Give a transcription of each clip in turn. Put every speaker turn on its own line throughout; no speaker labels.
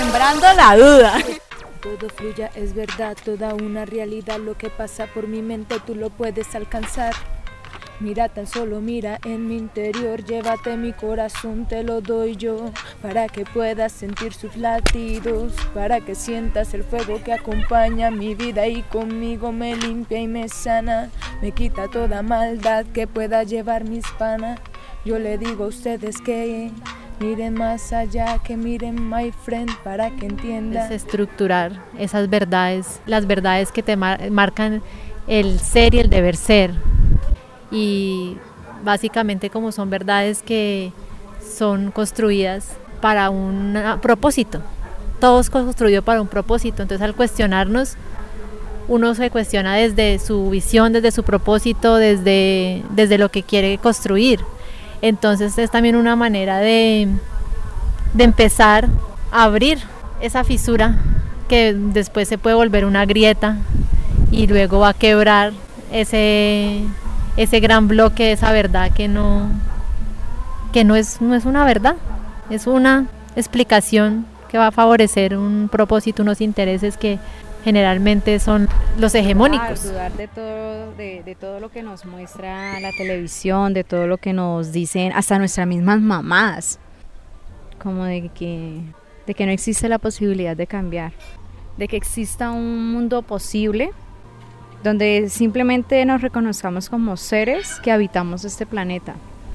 sembrando la duda.
Todo fluya, es verdad, toda una realidad. Lo que pasa por mi mente tú lo puedes alcanzar. Mira, tan solo mira en mi interior, llévate mi corazón, te lo doy yo, para que puedas sentir sus latidos, para que sientas el fuego que acompaña mi vida y conmigo me limpia y me sana, me quita toda maldad que pueda llevar mis panas. Yo le digo a ustedes que miren más allá, que miren, my friend, para que entiendan.
Desestructurar esas verdades, las verdades que te marcan el ser y el deber ser. Y básicamente como son verdades que son construidas para un propósito, todo es construido para un propósito, entonces al cuestionarnos uno se cuestiona desde su visión, desde su propósito, desde lo que quiere construir, entonces es también una manera de empezar a abrir esa fisura que después se puede volver una grieta y luego va a quebrar ese gran bloque, esa verdad que no es una verdad, es una explicación que va a favorecer un propósito, unos intereses que generalmente son los hegemónicos.
Dudar de todo lo que nos muestra la televisión, de todo lo que nos dicen hasta nuestras mismas mamás, como de que no existe la posibilidad de cambiar, de que exista un mundo posible donde simplemente nos reconozcamos como seres que habitamos este planeta,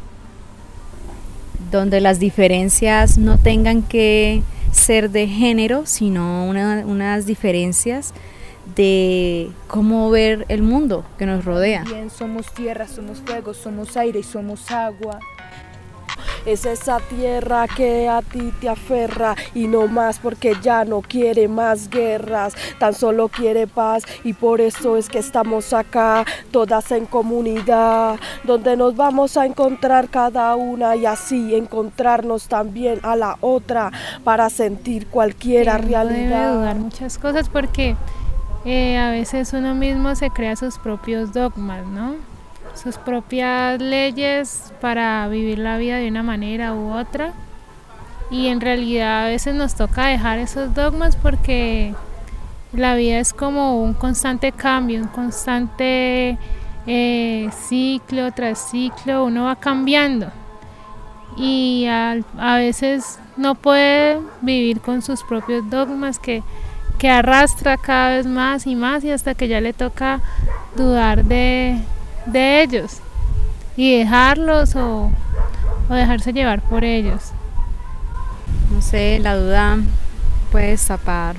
donde las diferencias no tengan que ser de género, sino unas diferencias de cómo ver el mundo que nos rodea.
Bien, somos tierra, somos fuego, somos aire y somos agua.
Es esa tierra que a ti te aferra y no más, porque ya no quiere más guerras, tan solo quiere paz, y por eso es que estamos acá, todas en comunidad, donde nos vamos a encontrar cada una y así encontrarnos también a la otra para sentir cualquier realidad.
No debe dudar muchas cosas porque a veces uno mismo se crea sus propios dogmas, ¿no? Sus propias leyes para vivir la vida de una manera u otra, y en realidad a veces nos toca dejar esos dogmas porque la vida es como un constante cambio, un constante ciclo tras ciclo, uno va cambiando y a veces no puede vivir con sus propios dogmas que arrastra cada vez más y hasta que ya le toca dudar de ellos y dejarlos o dejarse llevar por ellos.
No sé, la duda puede destapar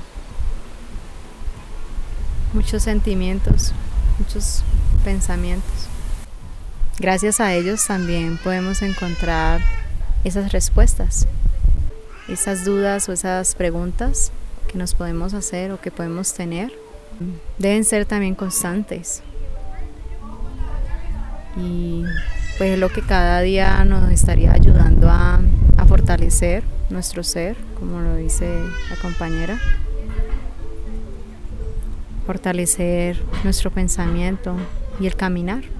muchos sentimientos, muchos pensamientos. Gracias a ellos también podemos encontrar esas respuestas, esas dudas o esas preguntas que nos podemos hacer o que podemos tener. Deben ser también constantes. Y pues es lo que cada día nos estaría ayudando a fortalecer nuestro ser, como lo dice la compañera, fortalecer nuestro pensamiento y el caminar.